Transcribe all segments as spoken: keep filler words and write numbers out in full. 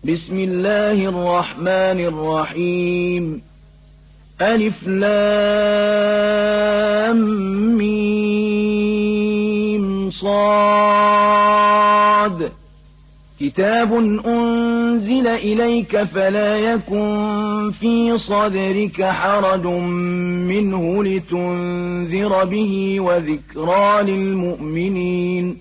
بسم الله الرحمن الرحيم ألف لام ميم صاد كتاب أنزل إليك فلا يكن في صدرك حرج منه لتنذر به وذكرى للمؤمنين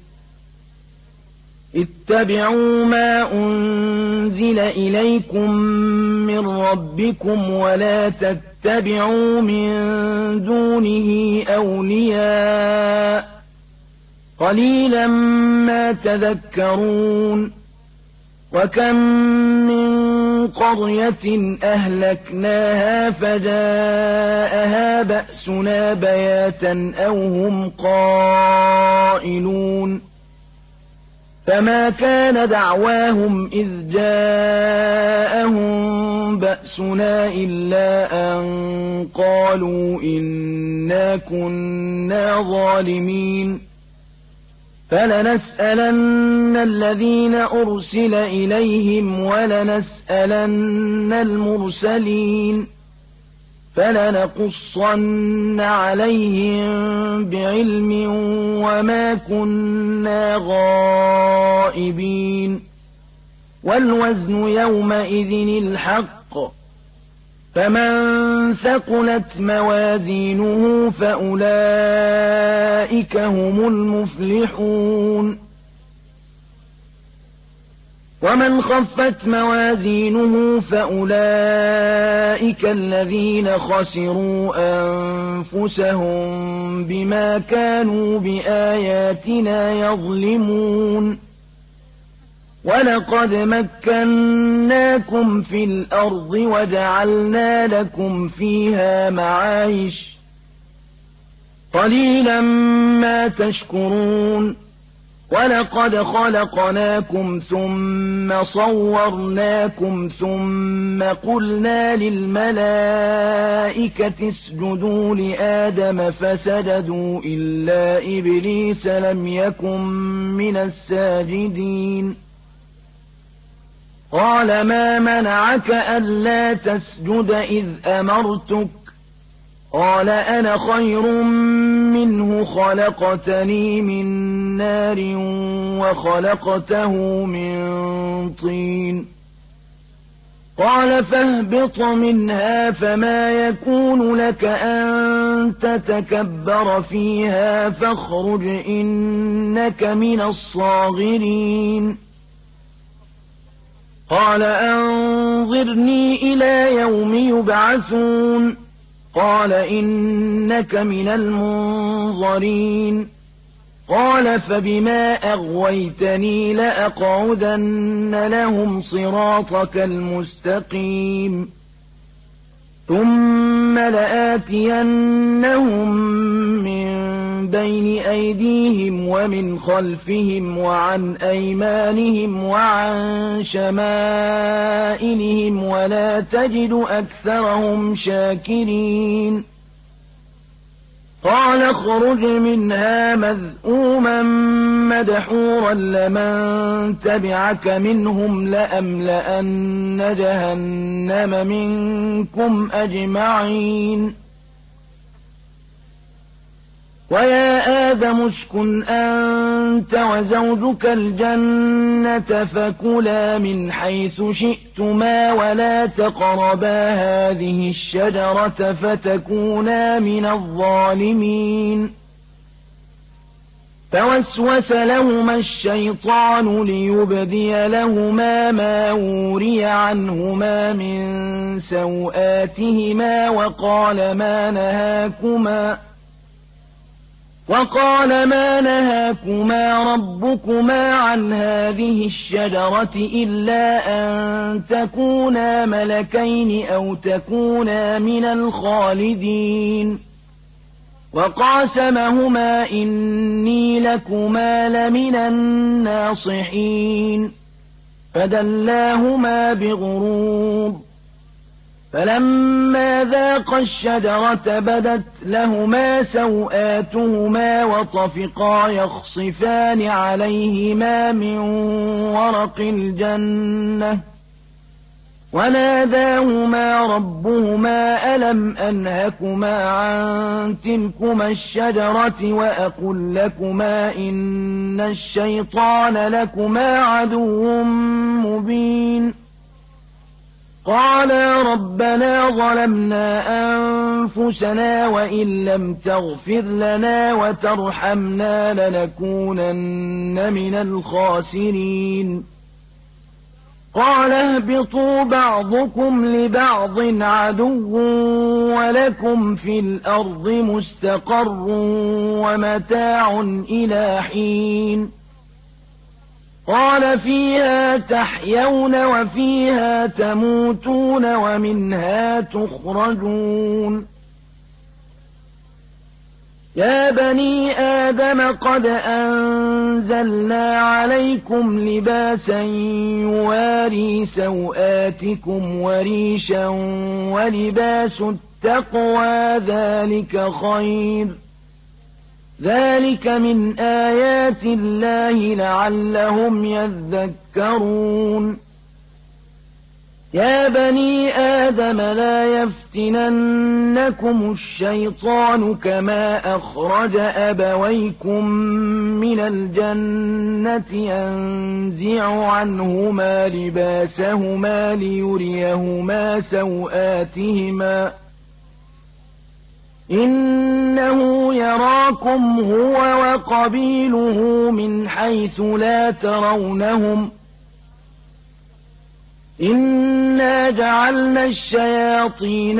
اتبعوا ما أنزل إليكم من ربكم ولا تتبعوا من دونه أولياء قليلا ما تذكرون وكم من قرية أهلكناها فجاءها بأسنا بياتا أو هم قائلون فما كان دعواهم إذ جاءهم بأسنا إلا أن قالوا إنا كنا ظالمين فلنسألن الذين أرسل إليهم ولنسألن المرسلين فلنقصن عليهم بعلم وما كنا غائبين والوزن يومئذ الحق فمن ثقلت موازينه فأولئك هم المفلحون ومن خفت موازينه فأولئك الذين خسروا أنفسهم بما كانوا بآياتنا يظلمون ولقد مكناكم في الأرض وجعلنا لكم فيها معايش قليلا ما تشكرون ولقد خلقناكم ثم صورناكم ثم قلنا للملائكة اسجدوا لآدم فسجدوا إلا إبليس لم يكن من الساجدين قال ما منعك ألا تسجد إذ أمرتك قال أنا خير منه خلقتني من نار وخلقته من طين قال فاهبط منها فما يكون لك أن تتكبر فيها فاخرج إنك من الصاغرين قال أنظرني إلى يوم يبعثون قال إنك من المنظرين قال فبما أغويتني لأقعدن لهم صراطك المستقيم ثم لآتينهم من بين أيديهم ومن خلفهم وعن أيمانهم وعن شمائلهم ولا تجد أكثرهم شاكرين قال اخرج منها مذءوما مدحورا لمن تبعك منهم لأملأن جهنم منكم أجمعين ويا آدم اسكن أنت وزوجك الجنة فكلا من حيث شئتما ولا تقربا هذه الشجرة فتكونا من الظالمين فوسوس لهما الشيطان ليبدي لهما ما وري عنهما من سوآتهما وقال ما نهاكما وقال ما نهاكما ربكما عن هذه الشجرة إلا أن تكونا ملكين أو تكونا من الخالدين وقاسمهما إني لكما لمن الناصحين فدلاهما بغرور فلما ذاقا الشجرة بدت لهما سوآتهما وطفقا يخصفان عليهما من ورق الجنة وناداهما ربهما ألم أنهكما عن تلكما الشجرة وأقل لكما إن الشيطان لكما عدو مبين قالا ربنا ظلمنا أنفسنا وإن لم تغفر لنا وترحمنا لنكونن من الخاسرين قال اهبطوا بعضكم لبعض عدو ولكم في الأرض مستقر ومتاع إلى حين قال فيها تحيون وفيها تموتون ومنها تخرجون يا بني آدم قد أنزلنا عليكم لباسا يواري سوآتكم وريشا ولباس التقوى ذلك خير ذلك من آيات الله لعلهم يذكرون يا بني آدم لا يفتننكم الشيطان كما أخرج أبويكم من الجنة ينزع عنهما لباسهما ليريهما سوآتهما إنه يراكم هو وقبيله من حيث لا ترونهم إنا جعلنا الشياطين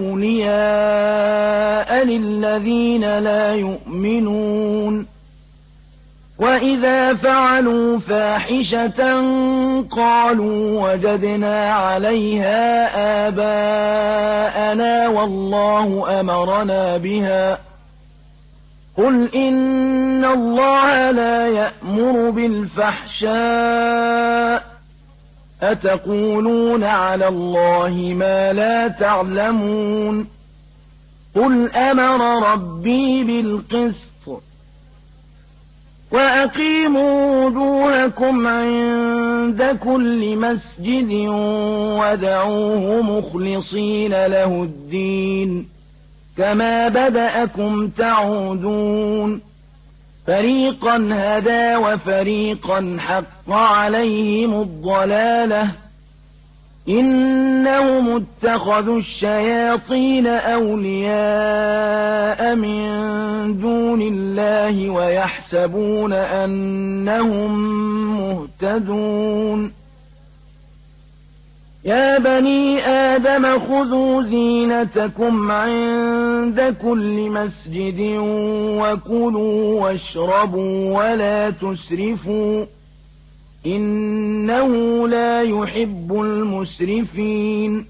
أولياء للذين لا يؤمنون وإذا فعلوا فاحشة قالوا وجدنا عليها آباءنا والله أمرنا بها قل إن الله لا يأمر بالفحشاء أتقولون على الله ما لا تعلمون قل أمر ربي بالقسط وأقيموا وجوهكم عند كل مسجد ودعوه مخلصين له الدين كما بدأكم تعودون فريقا هدى وفريقا حق عليهم الضلالة إنهم اتخذوا الشياطين أولياء من دون الله ويحسبون أنهم مهتدون يا بني آدم خذوا زينتكم عند كل مسجد وكلوا واشربوا ولا تسرفوا إنه لا يحب المسرفين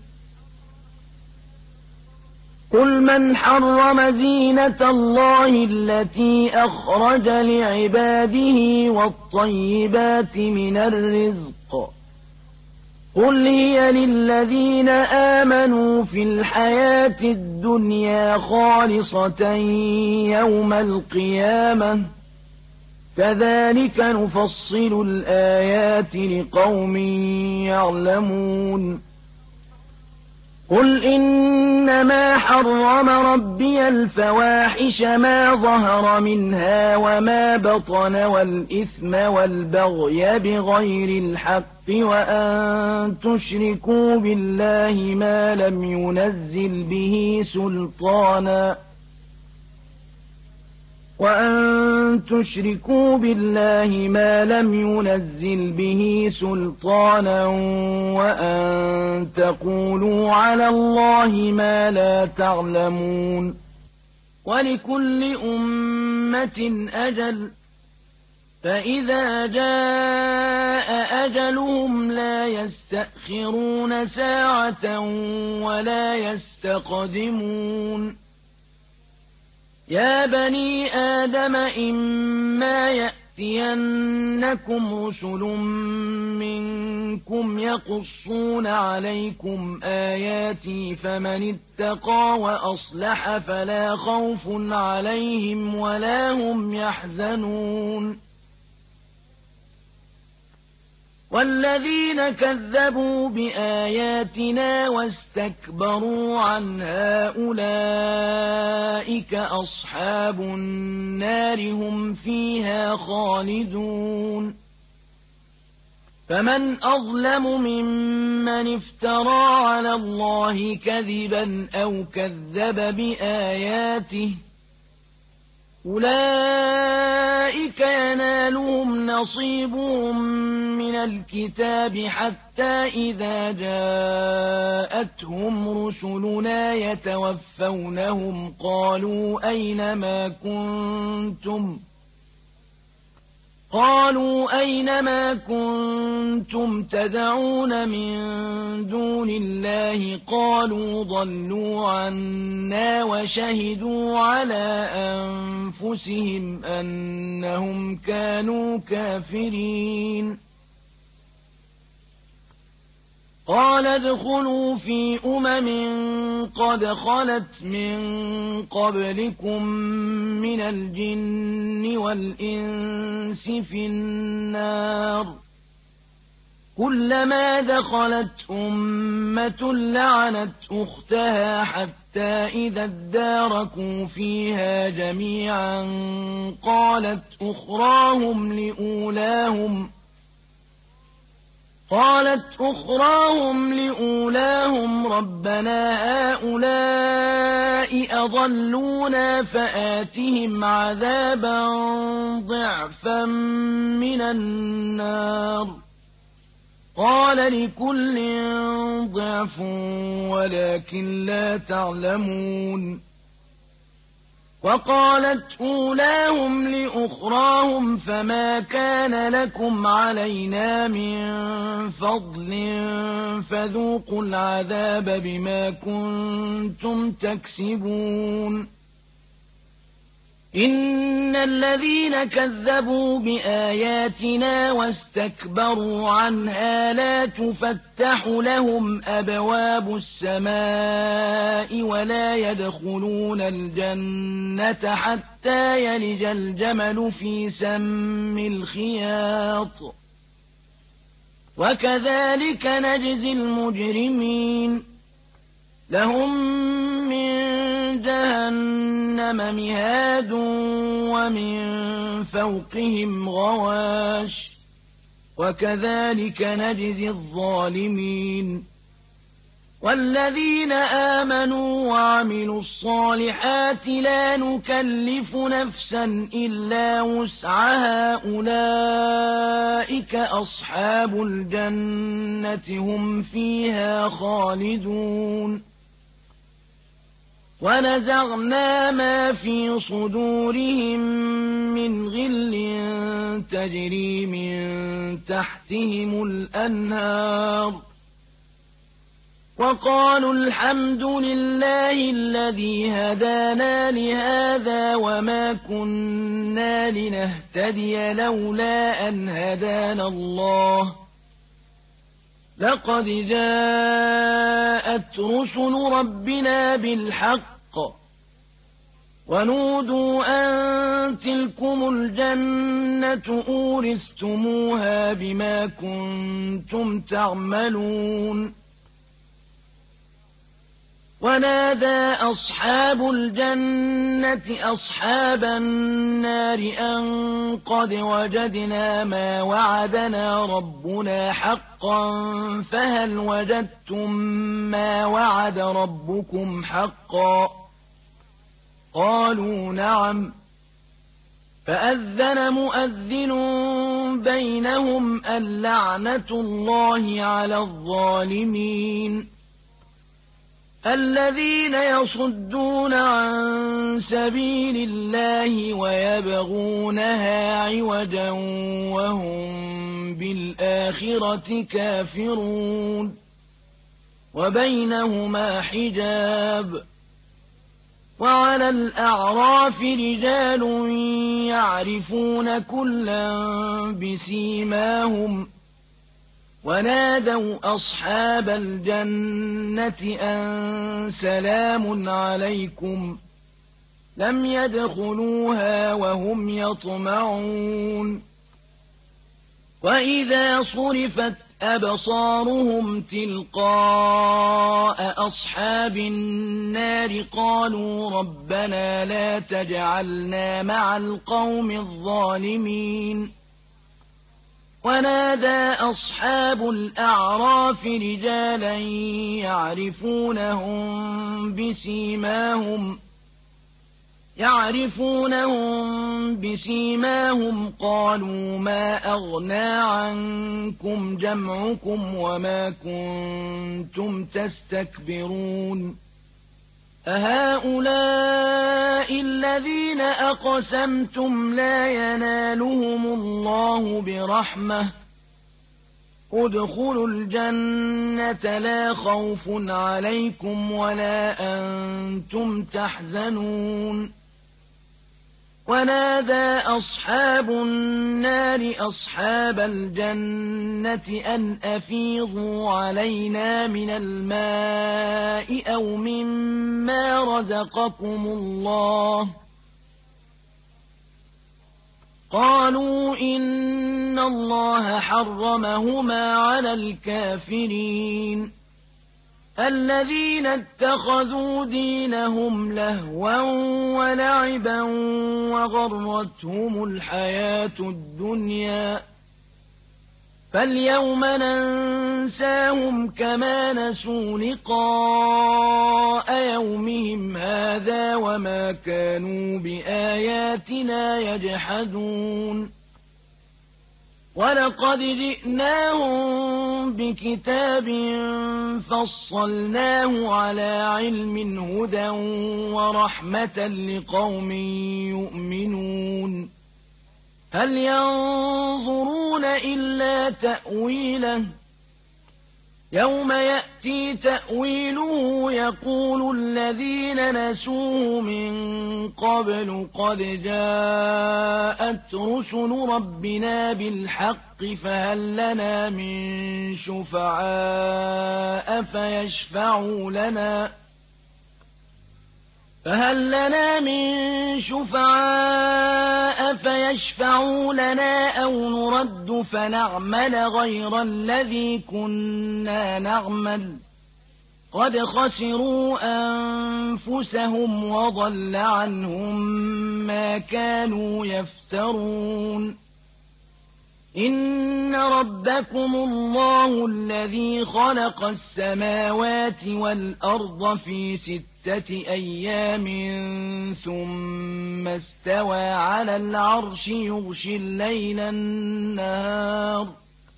قل من حرم زينة الله التي أخرج لعباده والطيبات من الرزق قل هي للذين آمنوا في الحياة الدنيا خالصة يوم القيامة كذلك نفصل الآيات لقوم يعلمون قل إنما حرم ربي الفواحش ما ظهر منها وما بطن والإثم والبغي بغير الحق وأن تشركوا بالله ما لم ينزل به سلطانا وأن تشركوا بالله ما لم ينزل به سلطانا وأن تقولوا على الله ما لا تعلمون ولكل أمة أجل فإذا جاء أجلهم لا يستأخرون ساعة ولا يستقدمون يا بني آدم إما يأتينكم رسل منكم يقصون عليكم آياتي فمن اتقى وأصلح فلا خوف عليهم ولا هم يحزنون والذين كذبوا بآياتنا واستكبروا عنها أولئك أصحاب النار هم فيها خالدون فمن أظلم ممن افترى على الله كذبا أو كذب بآياته أولئك ينالهم نصيبهم من الكتاب حتى إذا جاءتهم رسلنا يتوفونهم قالوا أين ما كنتم قالوا أين ما كنتم تدعون من دون الله قالوا ضلوا عنا وشهدوا على أنفسهم أنهم كانوا كافرين قال ادخلوا في أمم قد خلت من قبلكم من الجن والإنس في النار كلما دخلت أمة لعنت أختها حتى إذا اداركوا فيها جميعا قالت أخراهم لأولاهم قالت أخراهم لأولاهم ربنا هؤلاء أضلونا فآتهم عذابا ضعفا من النار قال لكل ضعف ولكن لا تعلمون وقالت أولاهم لأخراهم فما كان لكم علينا من فضل فذوقوا العذاب بما كنتم تكسبون إن الذين كذبوا بآياتنا واستكبروا عنها لا تفتح لهم أبواب السماء ولا يدخلون الجنة حتى يلج الجمل في سم الخياط وكذلك نجزي المجرمين لهم من جهنم مهاد ومن فوقهم غواش وكذلك نجزي الظالمين والذين آمنوا وعملوا الصالحات لا نكلف نفسا إلا وسعها أولئك أصحاب الجنة هم فيها خالدون ونزعنا ما في صدورهم من غل تجري من تحتهم الأنهار وقالوا الحمد لله الذي هدانا لهذا وما كنا لنهتدي لولا أن هدانا الله لقد جاءت رسل ربنا بالحق ونودوا أن تلكم الجنة أورثتموها بما كنتم تعملون ونادى أصحاب الجنة أصحاب النار أن قد وجدنا ما وعدنا ربنا حقا فهل وجدتم ما وعد ربكم حقا قالوا نعم فأذن مؤذن بينهم اللعنة الله على الظالمين الذين يصدون عن سبيل الله ويبغونها عوجا وهم بالآخرة كافرون وبينهما حجاب وعلى الأعراف رجال يعرفون كلا بسيماهم ونادوا أصحاب الجنة أن سلام عليكم لم يدخلوها وهم يطمعون وإذا صرفت أبصارهم تلقاء أصحاب النار قالوا ربنا لا تجعلنا مع القوم الظالمين ونادى أصحاب الأعراف رجالا يعرفونهم بسيماهم يعرفونهم بسيماهم قالوا ما أغنى عنكم جمعكم وما كنتم تستكبرون أهؤلاء الذين أقسمتم لا ينالهم الله برحمة ادخلوا الجنة لا خوف عليكم ولا أنتم تحزنون ونادى أصحاب النار أصحاب الجنة أن أفيضوا علينا من الماء أو مما رزقكم الله قالوا إن الله حرمهما على الكافرين الذين اتخذوا دينهم لهوا ولعبا وغرتهم الحياة الدنيا فاليوم ننساهم كما نسوا لقاء يومهم هذا وما كانوا بآياتنا يجحدون ولقد جئناهم بكتاب فصلناه على علم هدى ورحمة لقوم يؤمنون هل ينظرون إلا تأويله يوم يأتي تأويله يقول الذين نسوه من قبل قد جاءت رسل ربنا بالحق فهل لنا من شفعاء فيشفعوا لنا فهل لنا من شفعاء فيشفعوا لنا أو نرد فنعمل غير الذي كنا نعمل قد خسروا أنفسهم وضل عنهم ما كانوا يفترون إن ربكم الله الذي خلق السماوات والأرض في ستة أيام ثم استوى على العرش يغشي الليل النهار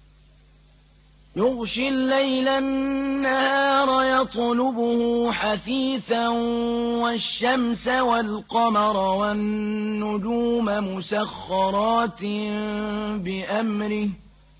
يغشي الليل النهار يطلبه حثيثا والشمس والقمر والنجوم مسخرات بأمره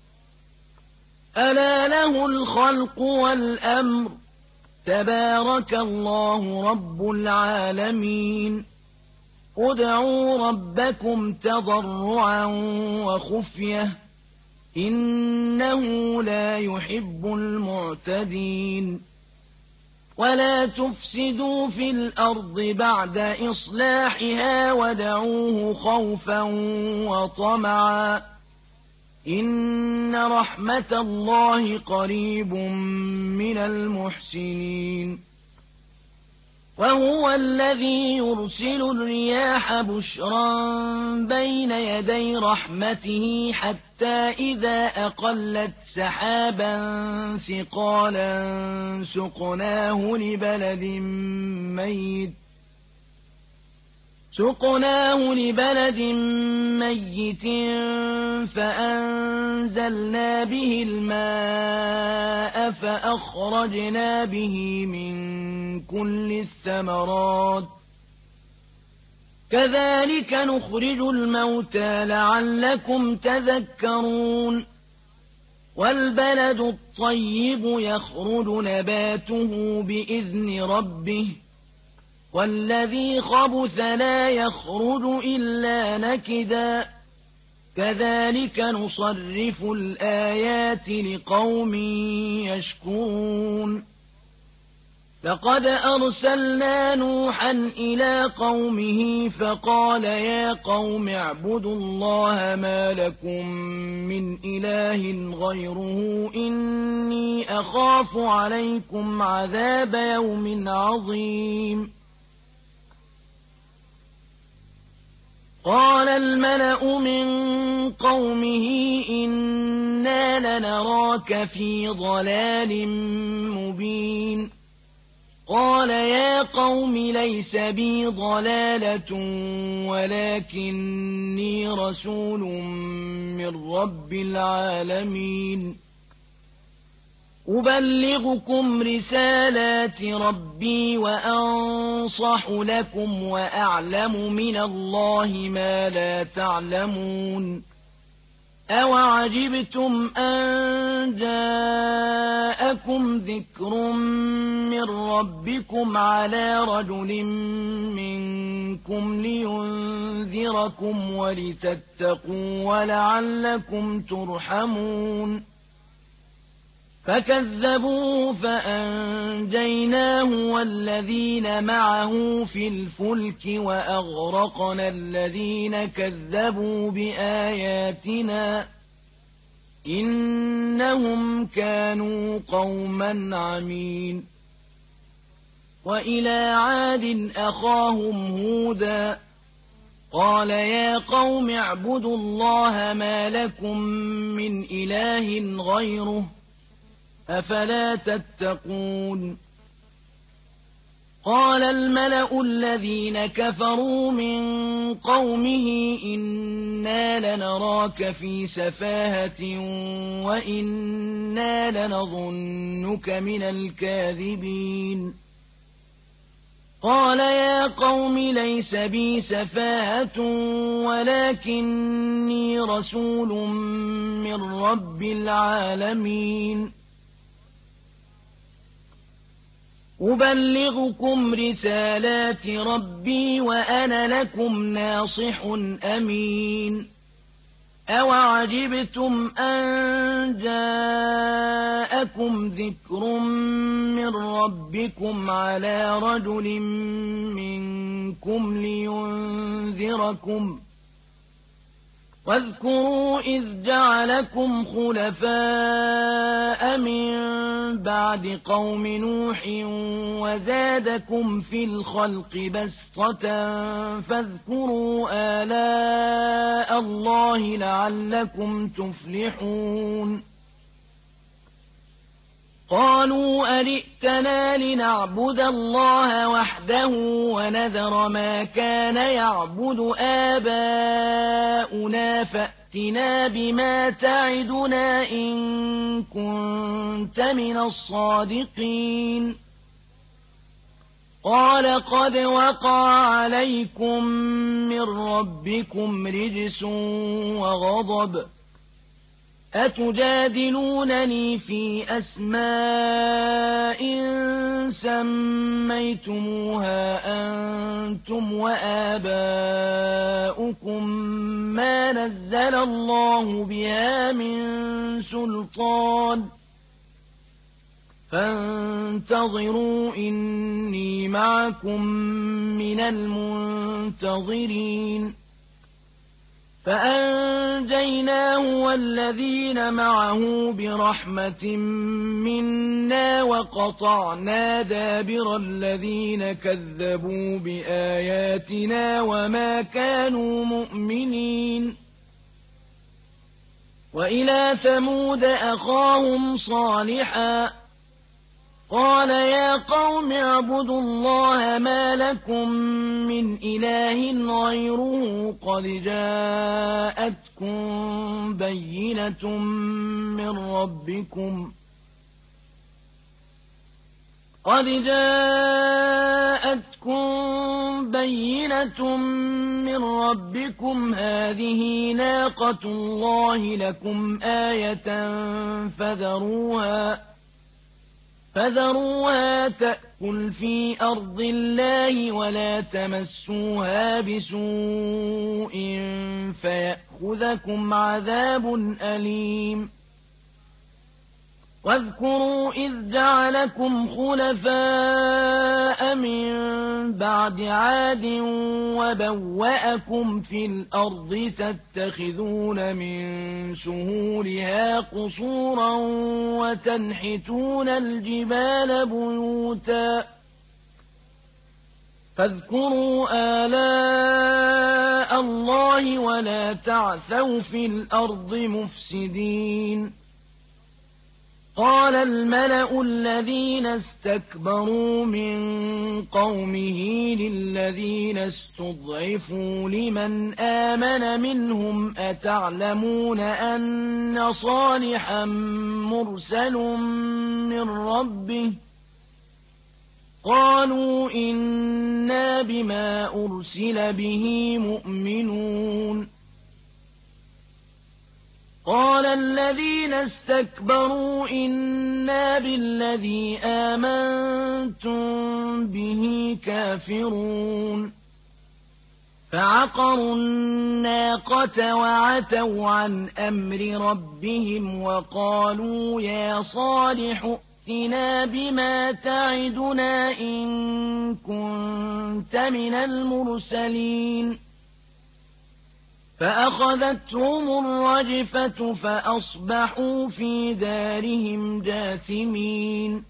ألا له الخلق والأمر تبارك الله رب العالمين ادعوا ربكم تضرعا وخفية إنه لا يحب المعتدين ولا تفسدوا في الأرض بعد إصلاحها ودعوه خوفا وطمعا إن رحمة الله قريب من المحسنين وهو الذي يرسل الرياح بشرا بين يدي رحمته حتى إذا أقلت سحابا ثقالا سقناه لبلد ميت سقناه لبلد ميت فأنزلنا به الماء فأخرجنا به من كل الثمرات كذلك نخرج الموتى لعلكم تذكرون والبلد الطيب يخرج نباته بإذن ربه والذي خبث لا يخرج إلا نكدا كذلك نصرف الآيات لقوم يشكرون لقد أرسلنا نوحا إلى قومه فقال يا قوم اعبدوا الله ما لكم من إله غيره إني أخاف عليكم عذاب يوم عظيم قال الملأ من قومه إنا لنراك في ضلال مبين قال يا قوم ليس بي ضلالة ولكني رسول من رب العالمين أبلغكم رسالات ربي وأنصح لكم وأعلم من الله ما لا تعلمون أَوَعَجِبْتُمْ أَن جَاءَكُمْ ذِكْرٌ مِّن رَّبِّكُمْ عَلَىٰ رَجُلٍ مِّنكُمْ لِيُنذِرَكُمْ وَلِتَتَّقُوا وَلَعَلَّكُمْ تُرْحَمُونَ فَكَذَّبُوهُ فَأَنجَيْنَاهُ وَالَّذِينَ مَعَهُ فِي الْفُلْكِ وَأَغْرَقْنَا الَّذِينَ كَذَّبُوا بِآيَاتِنَا إِنَّهُمْ كَانُوا قَوْمًا عَمِينَ وَإِلَىٰ عَادٍ أَخَاهُمْ هُودًا قَالَ يَا قَوْمِ اعْبُدُوا اللَّهَ مَا لَكُم مِّنْ إِلَٰهٍ غَيْرُهُ أفلا تتقون قال الملأ الذين كفروا من قومه إنا لنراك في سفاهة وإنا لنظنك من الكاذبين قال يا قوم ليس بي سفاهة ولكني رسول من رب العالمين أبلغكم رسالات ربي وأنا لكم ناصح أمين أَوَعَجِبْتُمْ أَن جَاءَكُمْ ذِكْرٌ مِّن رَّبِّكُمْ عَلَىٰ رَجُلٍ مِّنكُمْ لِيُنذِرَكُمْ واذكروا إذ جعلكم خلفاء من بعد قوم نوح وزادكم في الخلق بسطة فاذكروا آلاء الله لعلكم تفلحون قالوا أجئتنا لنعبد الله وحده ونذر ما كان يعبد آباؤنا فأتنا بما تعدنا إن كنت من الصادقين قال قد وقع عليكم من ربكم رجس وغضب أتجادلونني في أسماء سميتموها أنتم وآباؤكم ما نزل الله بها من سلطان فانتظروا إني معكم من المنتظرين فأنجيناه والذين معه برحمة منا وقطعنا دابر الذين كذبوا بآياتنا وما كانوا مؤمنين وإلى ثمود أخاهم صالحا قال يا قوم اعبدوا الله ما لكم من إله غيره قد جاءتكم بينة من ربكم قد جاءتكم بينة من ربكم هذه ناقة الله لكم آية فذروها فذروها تأكل في أرض الله ولا تمسوها بسوء فيأخذكم عذاب أليم واذكروا إذ جعلكم خلفاء من بعد عاد وبوأكم في الأرض تتخذون من سهولها قصورا وتنحتون الجبال بيوتا فاذكروا آلاء الله ولا تعثوا في الأرض مفسدين قال الملأ الذين استكبروا من قومه للذين استضعفوا لمن آمن منهم أتعلمون أن صالحا مرسل من ربه قالوا إنا بما أرسل به مؤمنون قال الذين استكبروا إنا بالذي آمنتم به كافرون فعقروا الناقة وعتوا عن أمر ربهم وقالوا يا صالح ائتنا بما تعدنا إن كنت من المرسلين فأخذتهم الرجفة فأصبحوا في دارهم جاثمين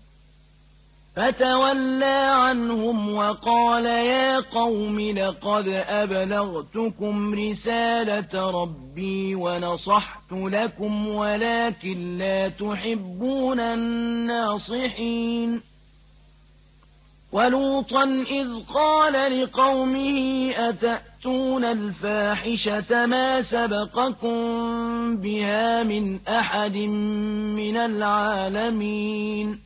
فتولى عنهم وقال يا قوم لقد أبلغتكم رسالة ربي ونصحت لكم ولكن لا تحبون الناصحين ولوطا إذ قال لقومه أتأتون الفاحشة ما سبقكم بها من أحد من العالمين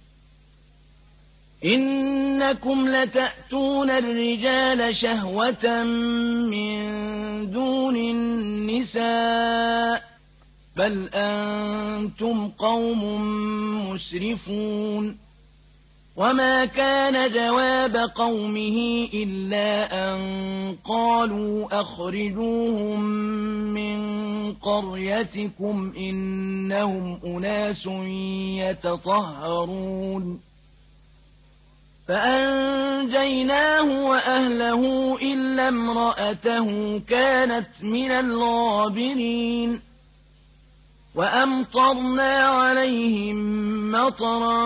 إنكم لتأتون الرجال شهوة من دون النساء بل أنتم قوم مسرفون وما كان جواب قومه إلا أن قالوا أخرجوهم من قريتكم إنهم أناس يتطهرون فأنجيناه وأهله إلا امرأته كانت من الغابرين وأمطرنا عليهم مطرا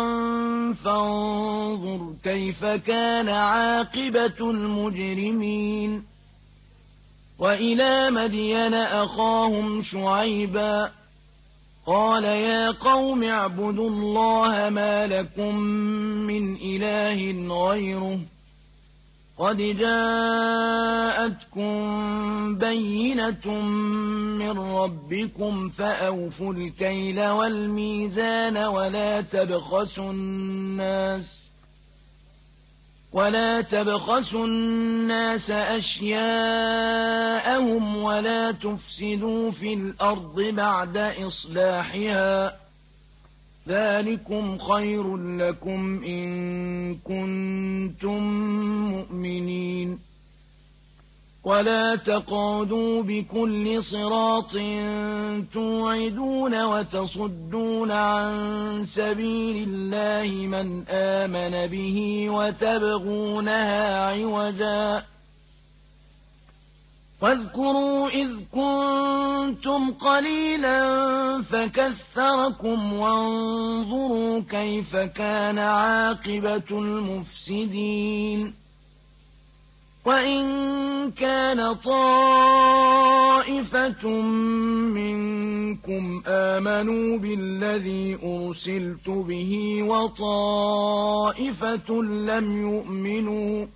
فانظر كيف كان عاقبة المجرمين وإلى مدين أخاهم شعيبا قال يا قوم اعبدوا الله ما لكم من إله غيره قد جاءتكم بينة من ربكم فأوفوا الكيل والميزان ولا تبخسوا الناس ولا تبخسوا الناس أشياءهم ولا تفسدوا في الأرض بعد إصلاحها ذلكم خير لكم إن كنتم مؤمنين ولا تقعدوا بكل صراط توعدون وتصدون عن سبيل الله من آمن به وتبغونها عوجا واذكروا إذ كنتم قليلا فكثركم وانظروا كيف كان عاقبة المفسدين وإن كان طائفة منكم آمنوا بالذي أرسلت به وطائفة لم يؤمنوا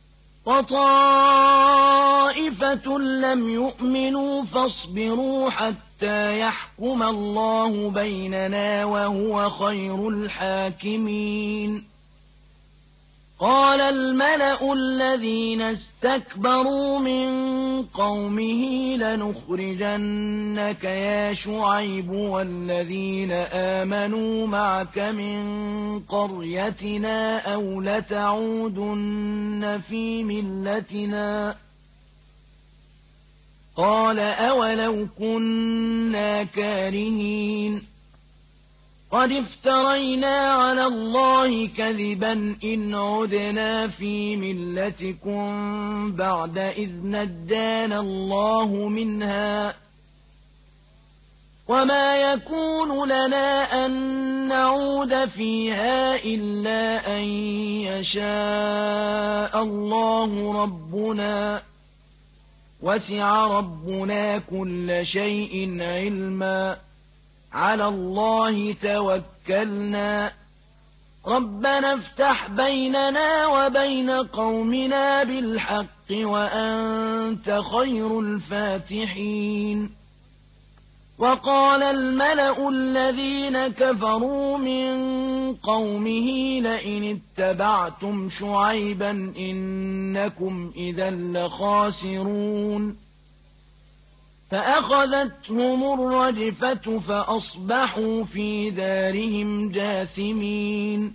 وطائفة لم يؤمنوا فاصبروا حتى يحكم الله بيننا وهو خير الحاكمين قال الملأ الذين استكبروا من قومه لنخرجنك يا شعيب والذين آمنوا معك من قريتنا أو لتعودن في ملتنا قال أولو كنا كارهين قد افترينا على الله كذبا إن عدنا في ملتكم بعد إذ نجانا الله منها وما يكون لنا أن نعود فيها إلا أن يشاء الله ربنا وسع ربنا كل شيء علما على الله توكلنا ربنا افتح بيننا وبين قومنا بالحق وأنت خير الفاتحين وقال الملأ الذين كفروا من قومه لئن اتبعتم شعيبا إنكم إذا لخاسرون فأخذتهم الرجفة فأصبحوا في دارهم جاثمين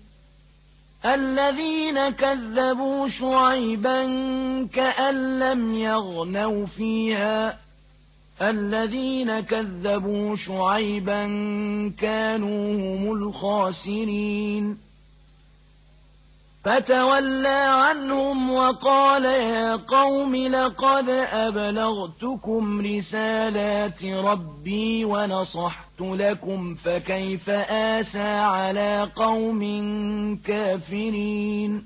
الذين كذبوا شعيبا كأن لم يغنوا فيها الذين كذبوا شعيبا كانوا هم الخاسرين فتولى عنهم وقال يا قوم لقد أبلغتكم رسالات ربي ونصحت لكم فكيف آسى على قوم كافرين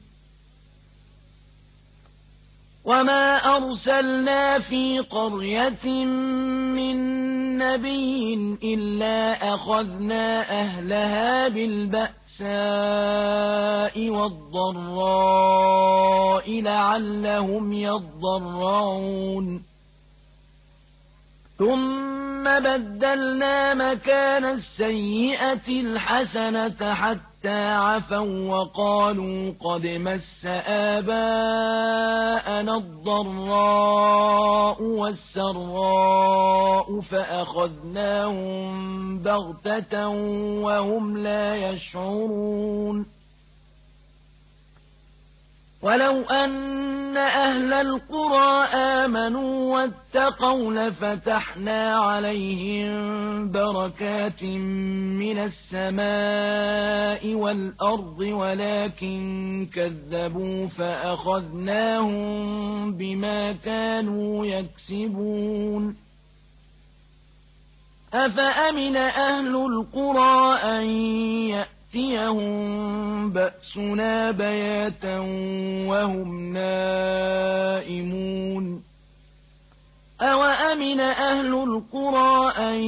وما أرسلنا في قرية من نبي إلا أخذنا أهلها بالبأساء والضراء لعلهم يضرعون ثم بدلنا مكان السيئة الحسنة حتى عفوا وقالوا قد مس آباءنا الضراء والسراء فأخذناهم بغتة وهم لا يشعرون ولو أن أهل القرى آمنوا واتقوا لفتحنا عليهم بركات من السماء والأرض ولكن كذبوا فأخذناهم بما كانوا يكسبون أفأمن أهل القرى أن يأتوا يأتيهم بأسنا بياتا وهم نائمون أوأمن أهل القرى أن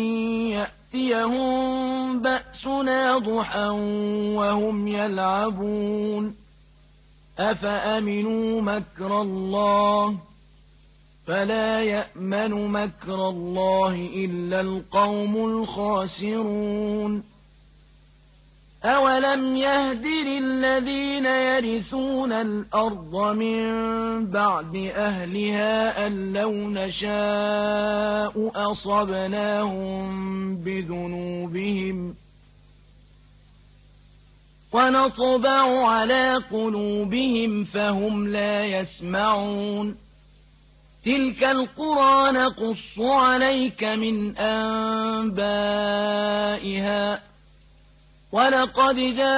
يأتيهم بأسنا ضحى وهم يلعبون أفأمنوا مكر الله فلا يأمن مكر الله إلا القوم الخاسرون أولم يهد للذين يرثون الأرض من بعد أهلها أن لو نشاء أصبناهم بذنوبهم ونطبع على قلوبهم فهم لا يسمعون تلك القرى نقص عليك من أنبائها ولقد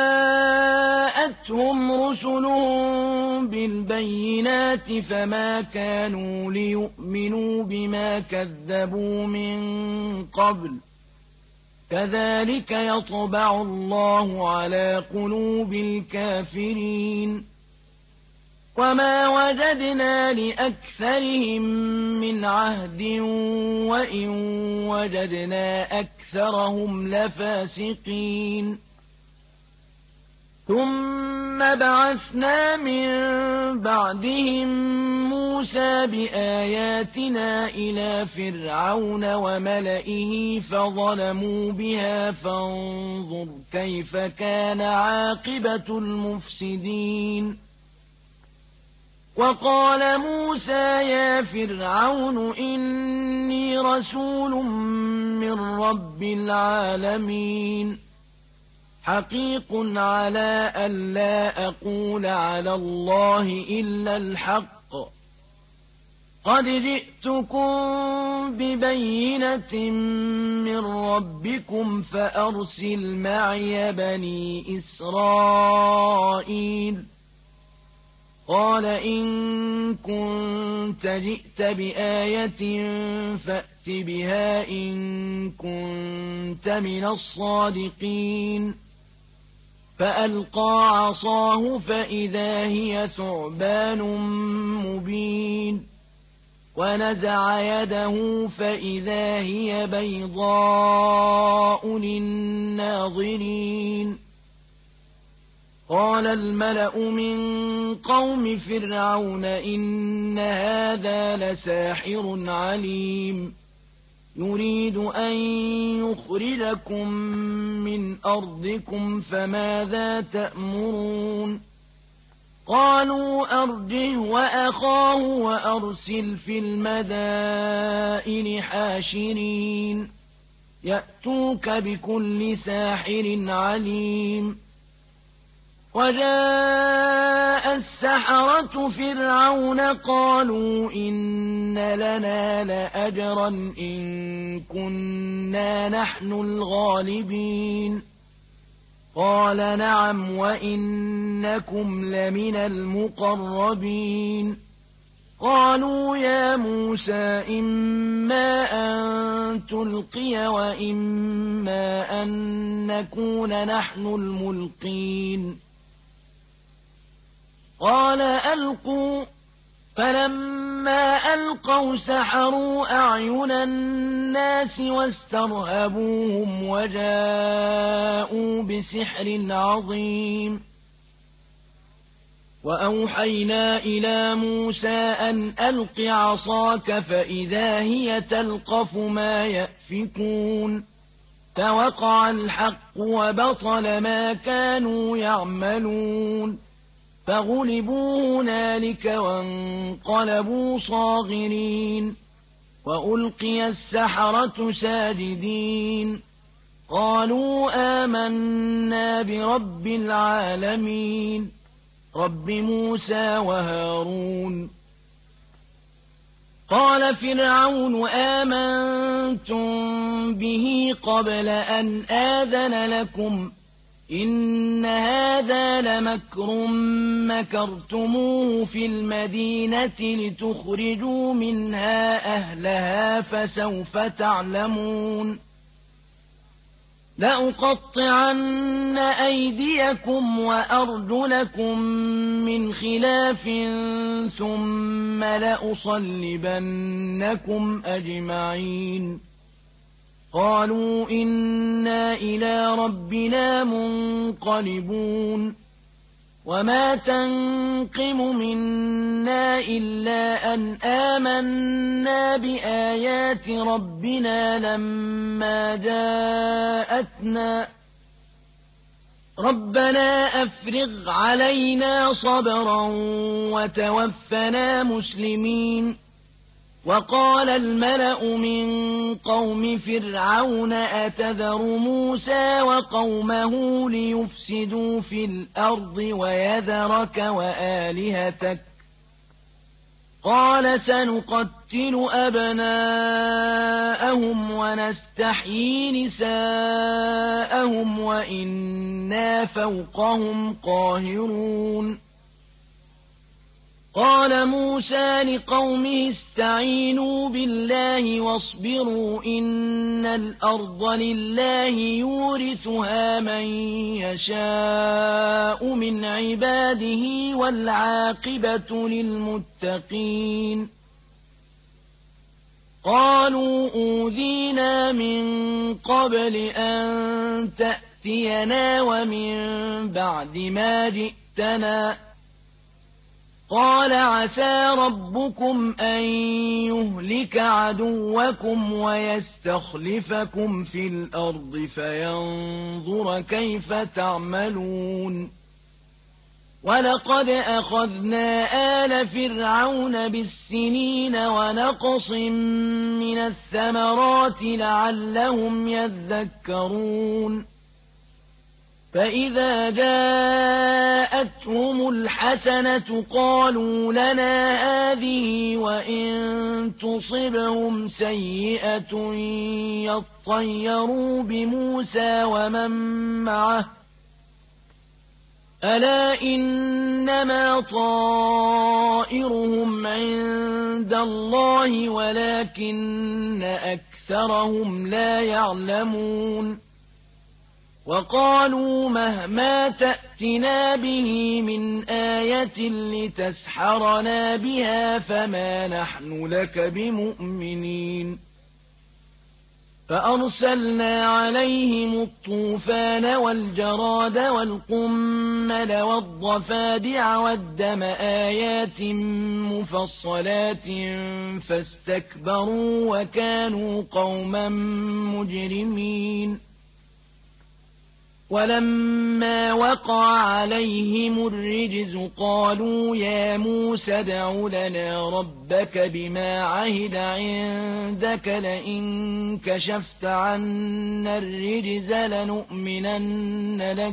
جاءتهم رسلهم بالبينات فما كانوا ليؤمنوا بما كذبوا من قبل كذلك يطبع الله على قلوب الكافرين وما وجدنا لأكثرهم من عهد وإن وجدنا أكثرهم لفاسقين ثم بعثنا من بعدهم موسى بآياتنا إلى فرعون وملئه فظلموا بها فانظر كيف كان عاقبة المفسدين وقال موسى يا فرعون إني رسول من رب العالمين حقيق على ألا أقول على الله إلا الحق قد جئتكم ببينة من ربكم فأرسل معي بني إسرائيل قال إن كنت جئت بآية فأت بها إن كنت من الصادقين فألقى عصاه فإذا هي ثعبان مبين ونزع يده فإذا هي بيضاء للناظرين قال الملأ من قوم فرعون إن هذا لساحر عليم يريد أن يخرجكم من أرضكم فماذا تأمرون قالوا أرجه وأخاه وأرسل في المدائن حاشرين يأتوك بكل ساحر عليم وجاء السحرة فرعون قالوا إن لنا لأجرا إن كنا نحن الغالبين قال نعم وإنكم لمن المقربين قالوا يا موسى إما أن تلقي وإما أن نكون نحن الملقين قال ألقوا فلما ألقوا سحروا أعين الناس واسترهبوهم وجاءوا بسحر عظيم وأوحينا إلى موسى أن ألق عصاك فإذا هي تلقف ما يأفكون فوقع الحق وبطل ما كانوا يعملون فغلبوا هنالك وانقلبوا صاغرين وألقي السحرة ساجدين قالوا آمنا برب العالمين رب موسى وهارون قال فرعون آمنتم به قبل أن آذن لكم إن هذا لمكر مكرتموه في المدينة لتخرجوا منها أهلها فسوف تعلمون لأقطعن أيديكم وأرجلكم من خلاف ثم لأصلبنكم أجمعين قالوا إنا إلى ربنا منقلبون وما تنقم منا إلا أن آمنا بآيات ربنا لما جاءتنا ربنا أفرغ علينا صبرا وتوفنا مسلمين وقال الملأ من قوم فرعون أتذر موسى وقومه ليفسدوا في الأرض ويذرك وآلهتك قال سنقتل أبناءهم ونستحيي نساءهم وإنا فوقهم قاهرون قال موسى لقومه استعينوا بالله واصبروا إن الأرض لله يورثها من يشاء من عباده والعاقبة للمتقين قالوا أوذينا من قبل أن تأتينا ومن بعد ما جئتنا قال عسى ربكم أن يهلك عدوكم ويستخلفكم في الأرض فينظر كيف تعملون ولقد أخذنا آل فرعون بالسنين ونقص من الثمرات لعلهم يذكرون فإذا جاء جاءتهم الحسنة قالوا لنا هذه وإن تصبهم سيئة يطيروا بموسى ومن معه ألا إنما طائرهم عند الله ولكن أكثرهم لا يعلمون وقالوا مهما تأتنا به من آية لتسحرنا بها فما نحن لك بمؤمنين فأرسلنا عليهم الطوفان والجراد والقمل والضفادع والدم آيات مفصلات فاستكبروا وكانوا قوما مجرمين ولما وقع عليهم الرجز قالوا يا موسى ادع لنا ربك بما عهد عندك لئن كشفت عنا الرجز لنؤمنن لك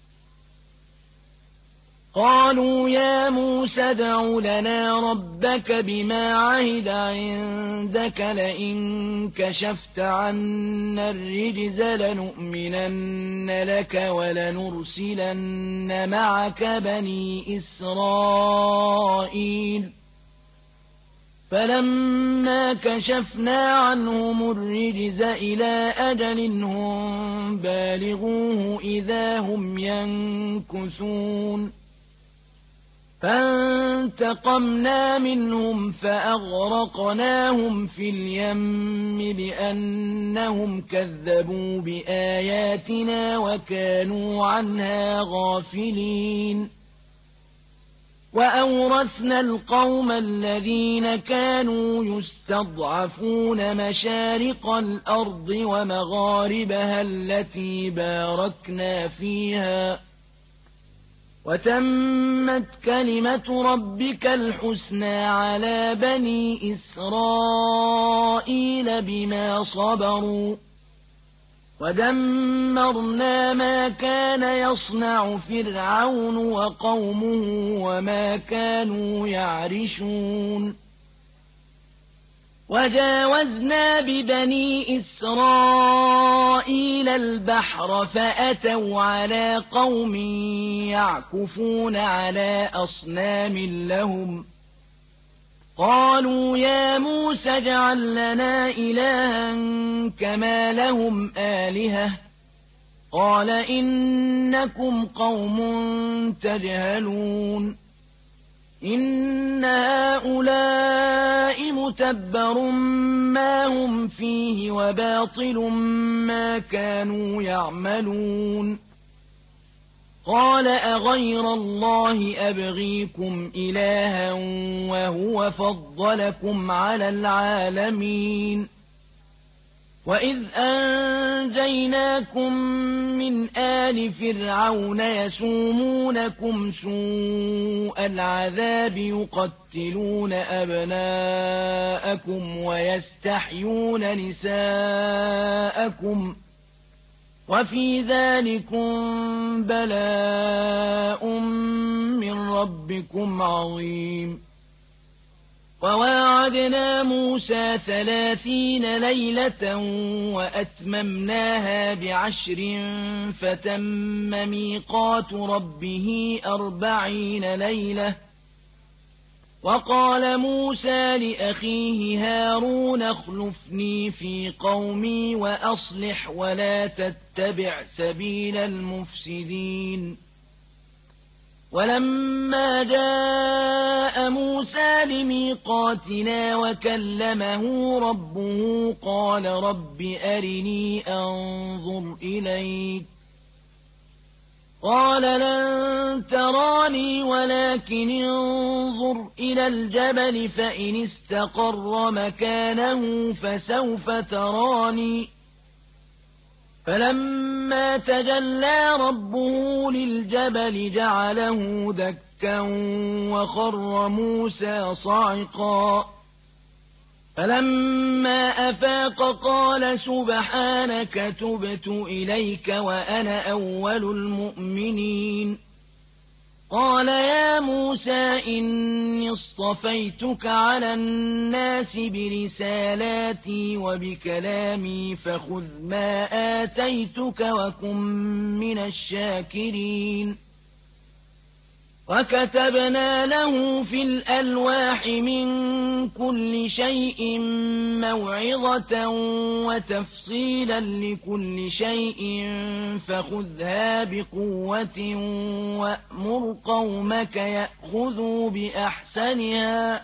قالوا يا موسى ادع لنا ربك بما عهد عندك لئن كشفت عنا الرجز لنؤمنن لك ولنرسلن معك بني إسرائيل فلما كشفنا عنهم الرجز إلى أجل هم بالغوه إذا هم ينكثون فانتقمنا منهم فأغرقناهم في اليم بأنهم كذبوا بآياتنا وكانوا عنها غافلين وأورثنا القوم الذين كانوا يستضعفون مشارق الأرض ومغاربها التي باركنا فيها وتمت كلمة ربك الحسنى على بني إسرائيل بما صبروا ودمرنا ما كان يصنع فرعون وقومه وما كانوا يعرشون وجاوزنا ببني إسرائيل البحر فأتوا على قوم يعكفون على أصنام لهم قالوا يا موسى اجعل لنا إلها كما لهم آلهة قال إنكم قوم تجهلون إن هؤلاء متبر ما هم فيه وباطل ما كانوا يعملون قال أغير الله أبغيكم إلها وهو فضلكم على العالمين وإذ أنجيناكم من آل فرعون يسومونكم سوء العذاب يقتلون أبناءكم ويستحيون نساءكم وفي ذلكم بلاء من ربكم عظيم وواعدنا موسى ثلاثين ليلة وأتممناها بعشر فتم ميقات ربه أربعين ليلة وقال موسى لأخيه هارون اخلفني في قومي وأصلح ولا تتبع سبيل المفسدين ولما جاء موسى لميقاتنا وكلمه ربه قال رب أرني أنظر إليك قال لن تراني ولكن انظر إلى الجبل فإن استقر مكانه فسوف تراني فلما تجلى ربه للجبل جعله دكا وخر موسى صعقا فلما أفاق قال سبحانك تبت إليك وأنا أول المؤمنين قال يا موسى إني اصطفيتك على الناس برسالاتي وبكلامي فخذ ما آتيتك وكن من الشاكرين وكتبنا له في الألواح من كل شيء موعظة وتفصيلا لكل شيء فخذها بقوة وأمر قومك يأخذوا بأحسنها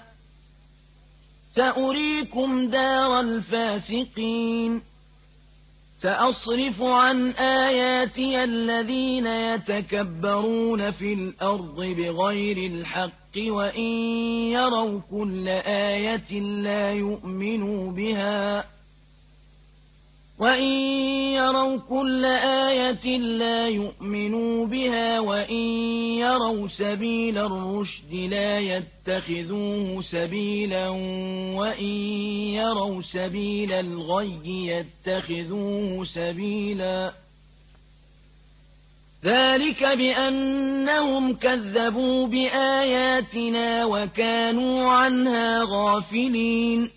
سأريكم دار الفاسقين سأصرف عن آياتي الذين يتكبرون في الأرض بغير الحق وإن يروا كل آية لا يؤمنوا بها وإن يروا كل آية لا يؤمنوا بها وإن يروا سبيل الرشد لا يتخذوه سبيلا وإن يروا سبيل الغي يتخذوه سبيلا ذلك بأنهم كذبوا بآياتنا وكانوا عنها غافلين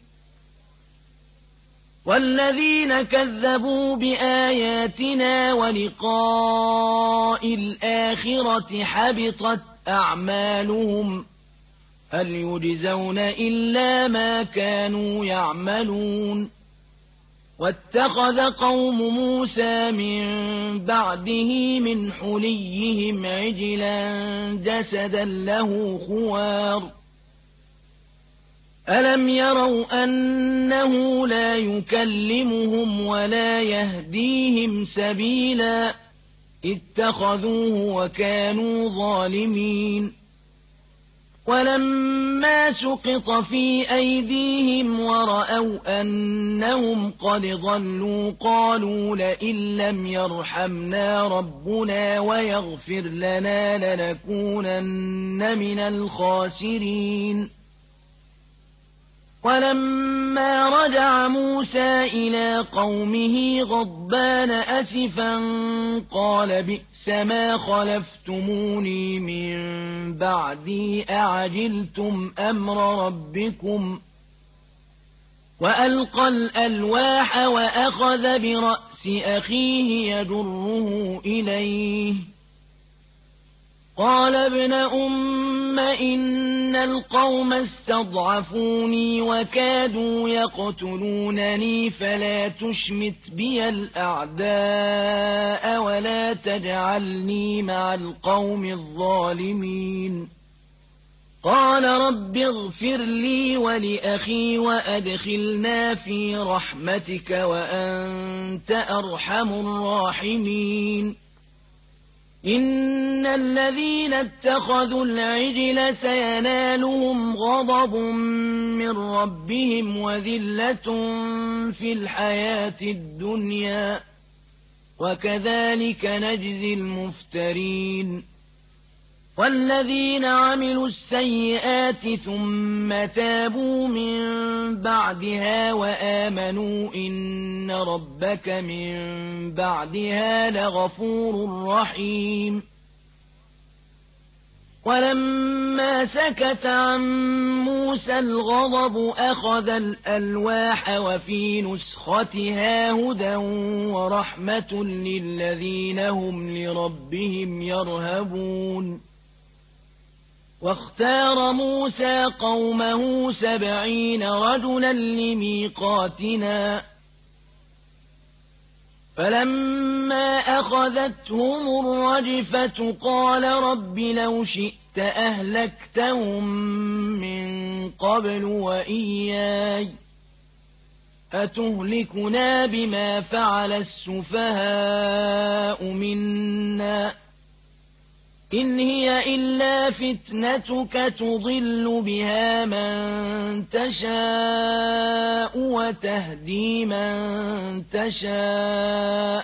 والذين كذبوا بآياتنا ولقاء الآخرة حبطت أعمالهم هل يجزون إلا ما كانوا يعملون واتخذ قوم موسى من بعده من حليهم عجلا جسدا له خوار ألم يروا أنه لا يكلمهم ولا يهديهم سبيلا اتخذوه وكانوا ظالمين ولما سقط في أيديهم ورأوا أنهم قد ضلوا قالوا لئن لم يرحمنا ربنا ويغفر لنا لنكونن من الخاسرين ولما رجع موسى إلى قومه غضبان أسفا قال بئس ما خلفتموني من بعدي أعجلتم أمر ربكم وألقى الألواح وأخذ برأس أخيه يجره إليه قال ابن أم إن القوم استضعفوني وكادوا يقتلونني فلا تشمت بي الأعداء ولا تجعلني مع القوم الظالمين قال رب اغفر لي ولأخي وأدخلنا في رحمتك وأنت أرحم الراحمين إن الذين اتخذوا العجل سينالهم غضب من ربهم وذلة في الحياة الدنيا وكذلك نجزي المفترين والذين عملوا السيئات ثم تابوا من بعدها وآمنوا إن ربك من بعدها لغفور رحيم ولما سكت عن موسى الغضب أخذ الألواح وفي نسختها هدى ورحمة للذين هم لربهم يرهبون واختار موسى قومه سبعين رجلا لميقاتنا فلما أخذتهم الرجفة قال رب لو شئت أهلكتهم من قبل وإياي أتهلكنا بما فعل السفهاء منا إن هي إلا فتنتك تضل بها من تشاء وتهدي من تشاء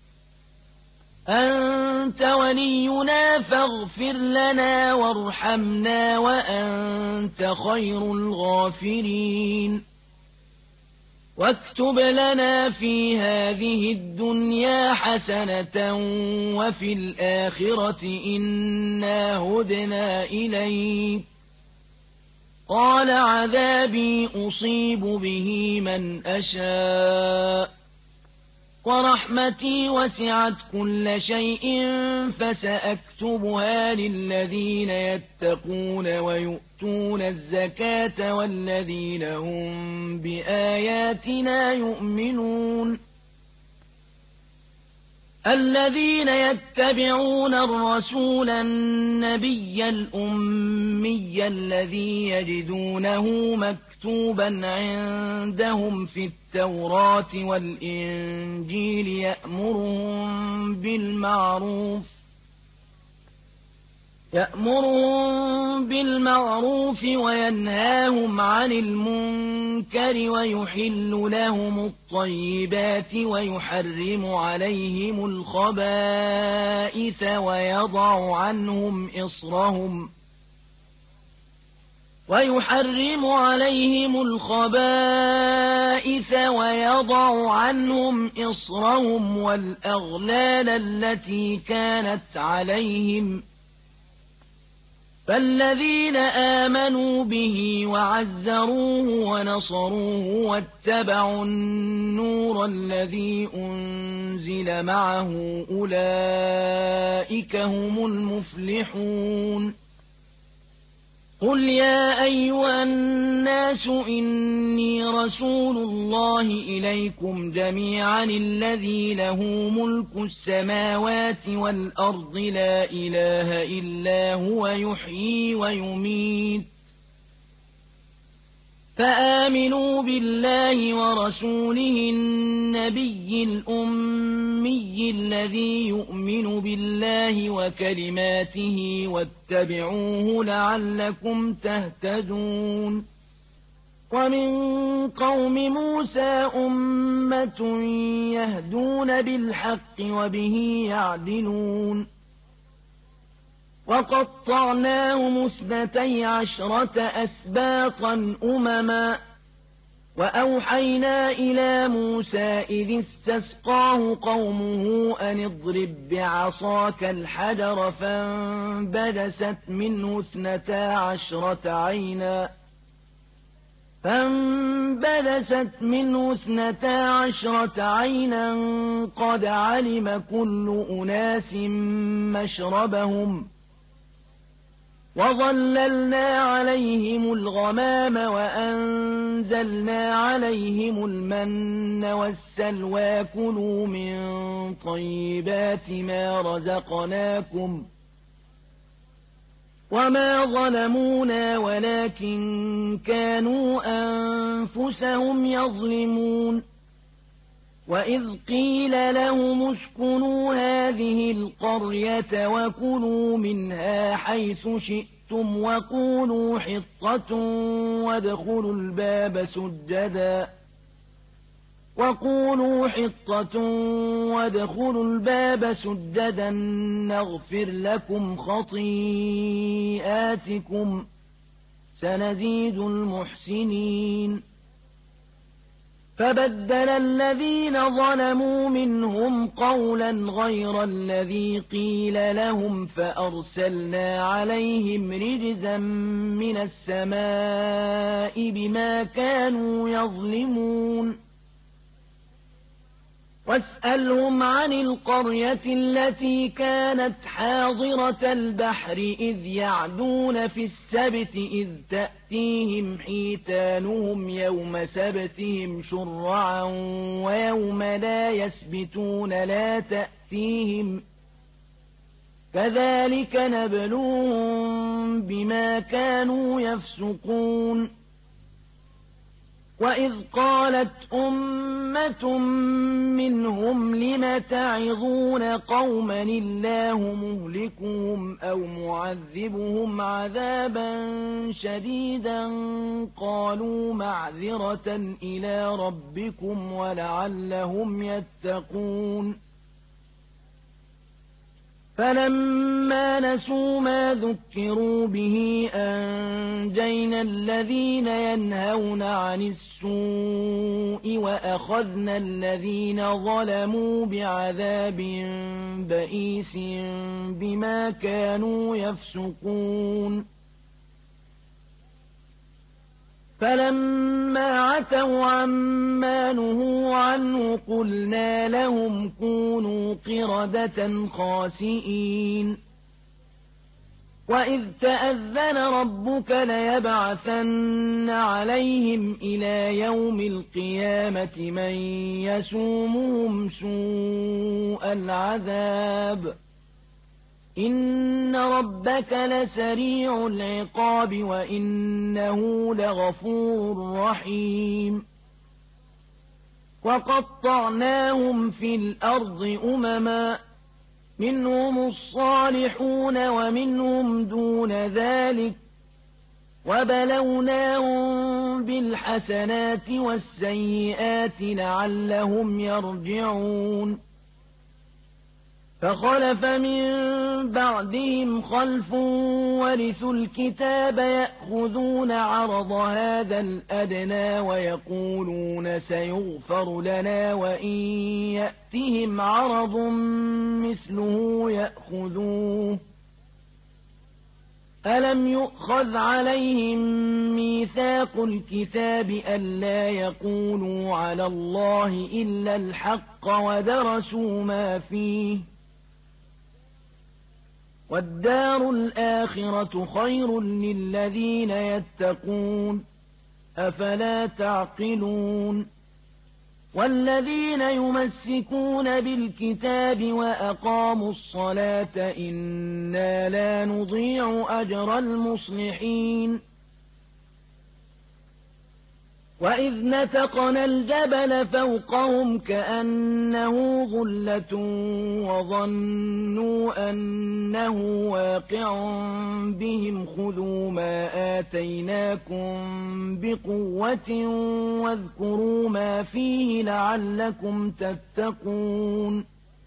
أنت ولينا فاغفر لنا وارحمنا وأنت خير الغافرين واكتب لنا في هذه الدنيا حسنة وفي الآخرة إنا هدنا إليك قال عذابي أصيب به من أشاء ورحمتي وسعت كل شيء فسأكتبها للذين يتقون ويؤتون الزكاة والذين هم بآياتنا يؤمنون الذين يتبعون الرسول النبي الأمي الذي يجدونه مكتوبا عندهم في التوراة والإنجيل يأمرهم بالمعروف يأمرهم بالمعروف وينهاهم عن المنكر ويحل لهم الطيبات ويحرم عليهم الخبائث ويضع عنهم إصرهم ويحرم عليهم الخبائث ويضع عنهم إصرهم والأغلال التي كانت عليهم فالذين آمنوا به وعزروه ونصروه واتبعوا النور الذي أنزل معه أولئك هم المفلحون قل يا أيها الناس إني رسول الله إليكم جميعا الذي له ملك السماوات والأرض لا إله إلا هو يحيي ويميت فآمنوا بالله ورسوله النبي الأمي الذي يؤمن بالله وكلماته واتبعوه لعلكم تهتدون ومن قوم موسى أمة يهدون بالحق وبه يعدلون وقطعناهم اثنتي عشرة أسباطا أمما وأوحينا إلى موسى إذ استسقاه قومه أن اضرب بعصاك الحجر فانبجست منه اثنتا عشرة عينا فانبجست منه اثنتا عشرة عينا قد علم كل أناس مشربهم وظللنا عليهم الغمام وأنزلنا عليهم المن والسلوى كلوا من طيبات ما رزقناكم وما ظلمونا ولكن كانوا أنفسهم يظلمون وإذ قيل لهم اسكنوا هذه القرية وكلوا منها حيث شئتم وقولوا حطة وادخلوا الباب سجدا وقولوا حطة وادخلوا الباب سجدا نغفر لكم خطيئاتكم سنزيد المحسنين فبدل الذين ظلموا منهم قولا غير الذي قيل لهم فأرسلنا عليهم رجزا من السماء بما كانوا يظلمون واسألهم عن القرية التي كانت حاضرة البحر إذ يعدون في السبت إذ تأتيهم حيتانهم يوم سبتهم شرعا ويوم لا يسبتون لا تأتيهم كذلك نبلوهم بما كانوا يفسقون وإذ قالت أمة منهم لم تعظون قوما الله مهلكهم أو معذبهم عذابا شديدا قالوا معذرة إلى ربكم ولعلهم يتقون فلما نسوا ما ذكروا به أنجينا الذين ينهون عن السوء وأخذنا الذين ظلموا بعذاب بئيس بما كانوا يفسقون فلما عتوا عما نهوا عنه قلنا لهم كونوا قردة خاسئين وإذ تأذن ربك ليبعثن عليهم إلى يوم القيامة من يسومهم سوء العذاب إن ربك لسريع العقاب وإنه لغفور رحيم وقطعناهم في الأرض أمما منهم الصالحون ومنهم دون ذلك وبلوناهم بالحسنات والسيئات لعلهم يرجعون فخلف من بعدهم خلف ورثوا الكتاب يأخذون عرض هذا الأدنى ويقولون سيغفر لنا وإن يأتهم عرض مثله يأخذوه ألم يؤخذ عليهم ميثاق الكتاب ألا يقولوا على الله إلا الحق ودرسوا ما فيه والدار الآخرة خير للذين يتقون أفلا تعقلون والذين يمسكون بالكتاب وأقاموا الصلاة إنا لا نضيع أجر المصلحين وإذ نتقنا الجبل فوقهم كأنه ظلة وظنوا أنه واقع بهم خذوا ما آتيناكم بقوة واذكروا ما فيه لعلكم تتقون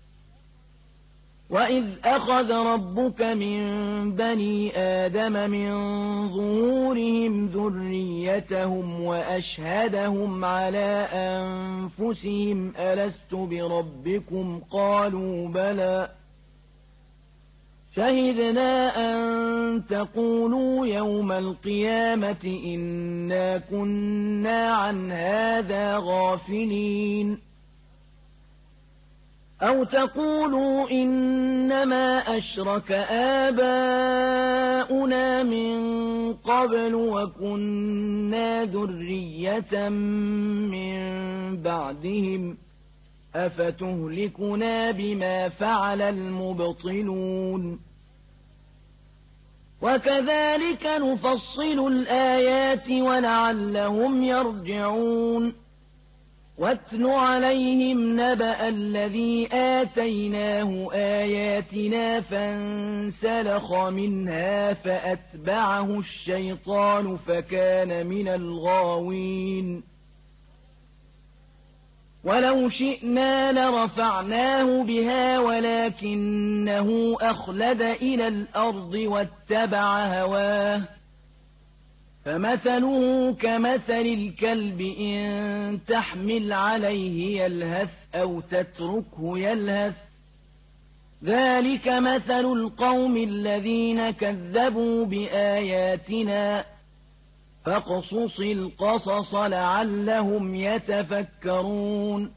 وإذ أخذ ربك من بني آدم من ظهورهم ذريتهم وأشهدهم على أنفسهم ألست بربكم قالوا بلى شهدنا أن تقولوا يوم القيامة إنا كنا عن هذا غافلين أو تقولوا إنما أشرك آباؤنا من قبل وكنا ذرية من بعدهم أفتهلكنا بما فعل المبطلون وكذلك نفصل الآيات ولعلهم يرجعون واتل عليهم نبأ الذي آتيناه آياتنا فانسلخ منها فأتبعه الشيطان فكان من الغاوين ولو شئنا لرفعناه بها ولكنه أخلد إلى الأرض واتبع هواه فمثله كمثل الكلب إن تحمل عليه يلهث أو تتركه يلهث ذلك مثل القوم الذين كذبوا بآياتنا فاقصص القصص لعلهم يتفكرون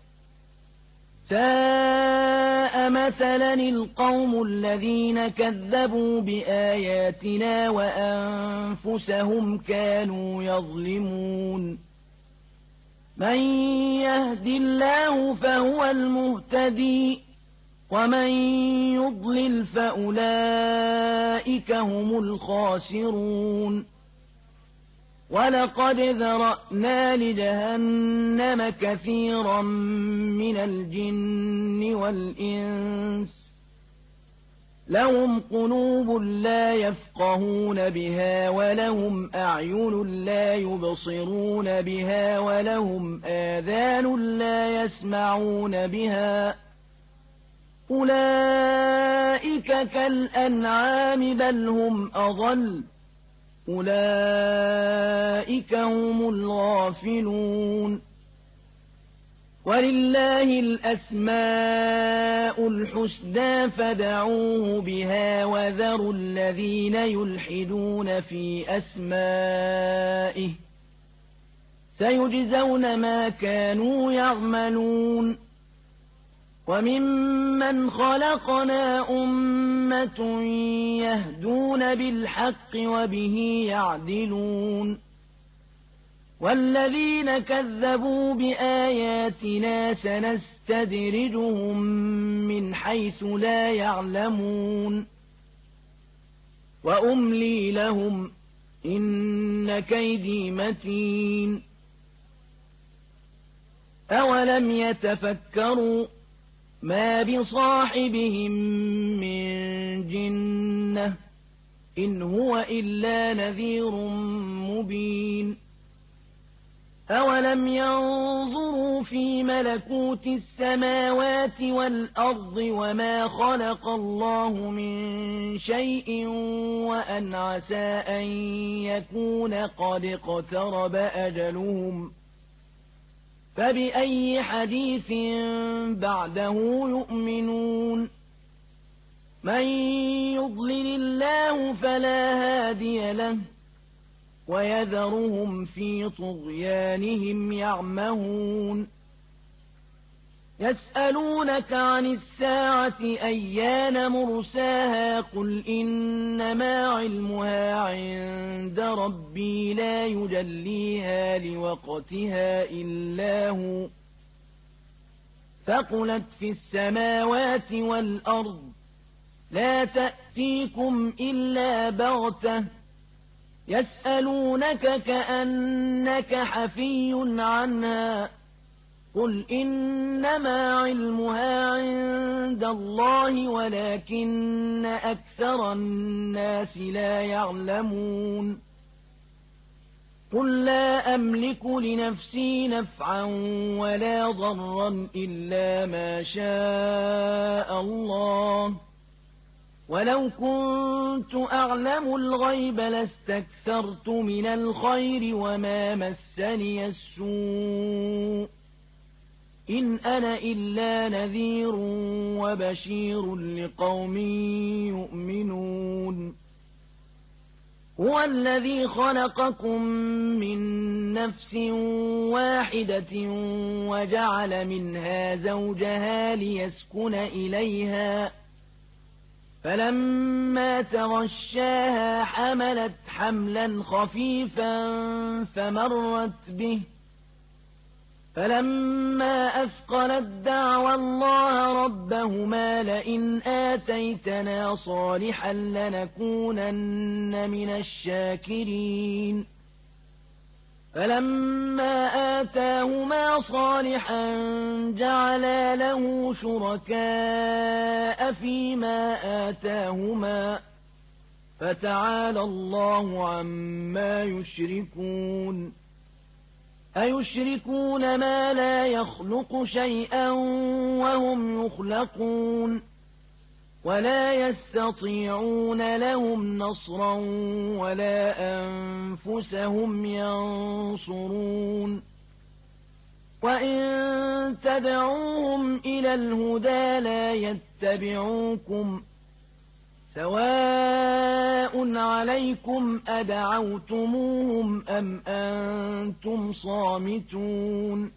ساء مثلا القوم الذين كذبوا بآياتنا وأنفسهم كانوا يظلمون من يهد الله فهو المهتدي ومن يضلل فأولئك هم الخاسرون ولقد ذرأنا لجهنم كثيرا من الجن والإنس لهم قلوب لا يفقهون بها ولهم أعين لا يبصرون بها ولهم آذان لا يسمعون بها أولئك كالأنعام بل هم أضل أولئك هم الغافلون ولله الأسماء الحسنى فادعوه بها وذروا الذين يلحدون في أسمائه سيجزون ما كانوا يعملون وممن خلقنا أمة يهدون بالحق وبه يعدلون والذين كذبوا بآياتنا سنستدرجهم من حيث لا يعلمون وأملي لهم إن كيدي متين أولم يتفكروا ما بصاحبهم من جنة إن هو إلا نذير مبين أولم ينظروا في ملكوت السماوات والأرض وما خلق الله من شيء وأن عسى أن يكون قد اقترب أجلهم فبأي حديث بعده يؤمنون من يضلل الله فلا هادي له ويذرهم في طغيانهم يعمهون يسألونك عن الساعة أيان مرساها قل إنما علمها عند ربي لا يجليها لوقتها إلا هو ثقلت في السماوات والأرض لا تأتيكم إلا بغتة يسألونك كأنك حفي عنها قل إنما علمها عند الله ولكن أكثر الناس لا يعلمون قل لا أملك لنفسي نفعا ولا ضرا إلا ما شاء الله ولو كنت أعلم الغيب لاستكثرت من الخير وما مسني السوء إن أنا إلا نذير وبشير لقوم يؤمنون هو الذي خلقكم من نفس واحدة وجعل منها زوجها ليسكن إليها فلما تغشاها حملت حملا خفيفا فمرت به فلما أثقلت دعوى الله ربهما لئن آتيتنا صالحا لنكونن من الشاكرين فلما آتاهما صالحا جعلا له شركاء فيما آتاهما فتعالى الله عما يشركون أيشركون ما لا يخلق شيئا وهم يخلقون ولا يستطيعون لهم نصرا ولا أنفسهم ينصرون وإن تدعوهم إلى الهدى لا يتبعوكم سواء عليكم أدعوتموهم أم أنتم صامتون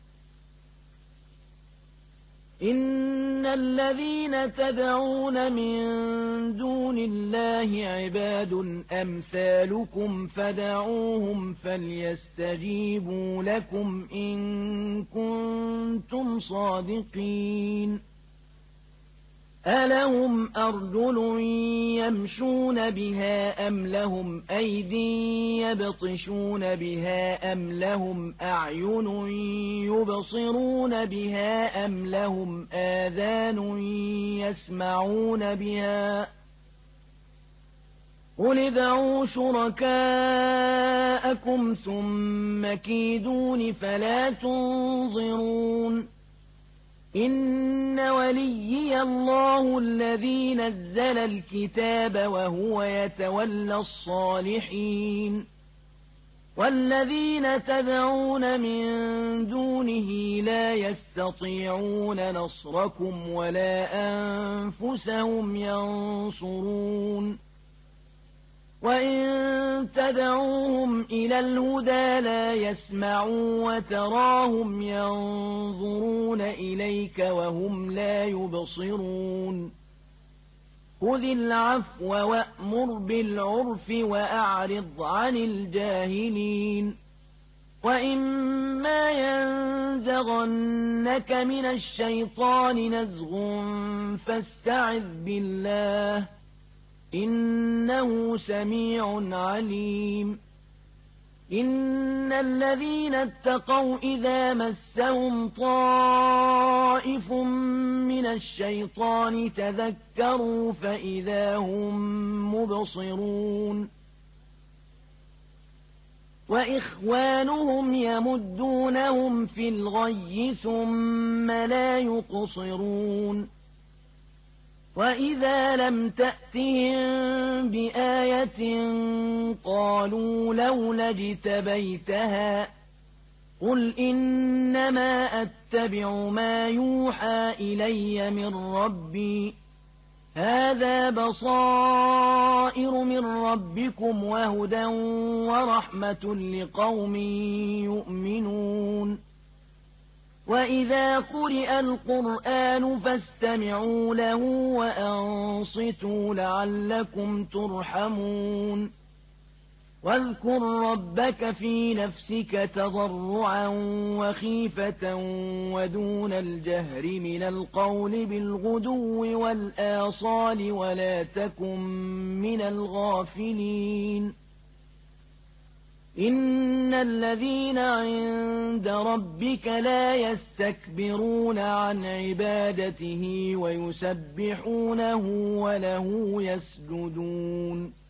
إن الذين تدعون من دون الله عباد أمثالكم فدعوهم فليستجيبوا لكم إن كنتم صادقين ألهم أرجل يمشون بها أم لهم أيدي يبطشون بها أم لهم أعين يبصرون بها أم لهم آذان يسمعون بها قل ادعوا شركاءكم ثم كيدون فلا تنظرون إن وليي الله الذي نزل الكتاب وهو يتولى الصالحين والذين تدعون من دونه لا يستطيعون نصركم ولا أنفسهم ينصرون وإن تدعوهم إلى الهدى لا يسمعوا وتراهم ينظرون إليك وهم لا يبصرون خذ العفو وأمر بالعرف وأعرض عن الجاهلين وإما ينزغنك من الشيطان نزغ فاستعذ بالله إنه سميع عليم إن الذين اتقوا إذا مسهم طائف من الشيطان تذكروا فإذا هم مبصرون وإخوانهم يمدونهم في الغي ثم لا يقصرون وإذا لم تأتهم بآية قالوا لولا اجتبيتها قل إنما أتبع ما يوحى إلي من ربي هذا بصائر من ربكم وهدى ورحمة لقوم يؤمنون وإذا قرئ القرآن فاستمعوا له وأنصتوا لعلكم ترحمون واذكر ربك في نفسك تضرعا وخيفة ودون الجهر من القول بالغدو والآصال ولا تكن من الغافلين إن الذين عند ربك لا يستكبرون عن عبادته ويسبحونه وله يسجدون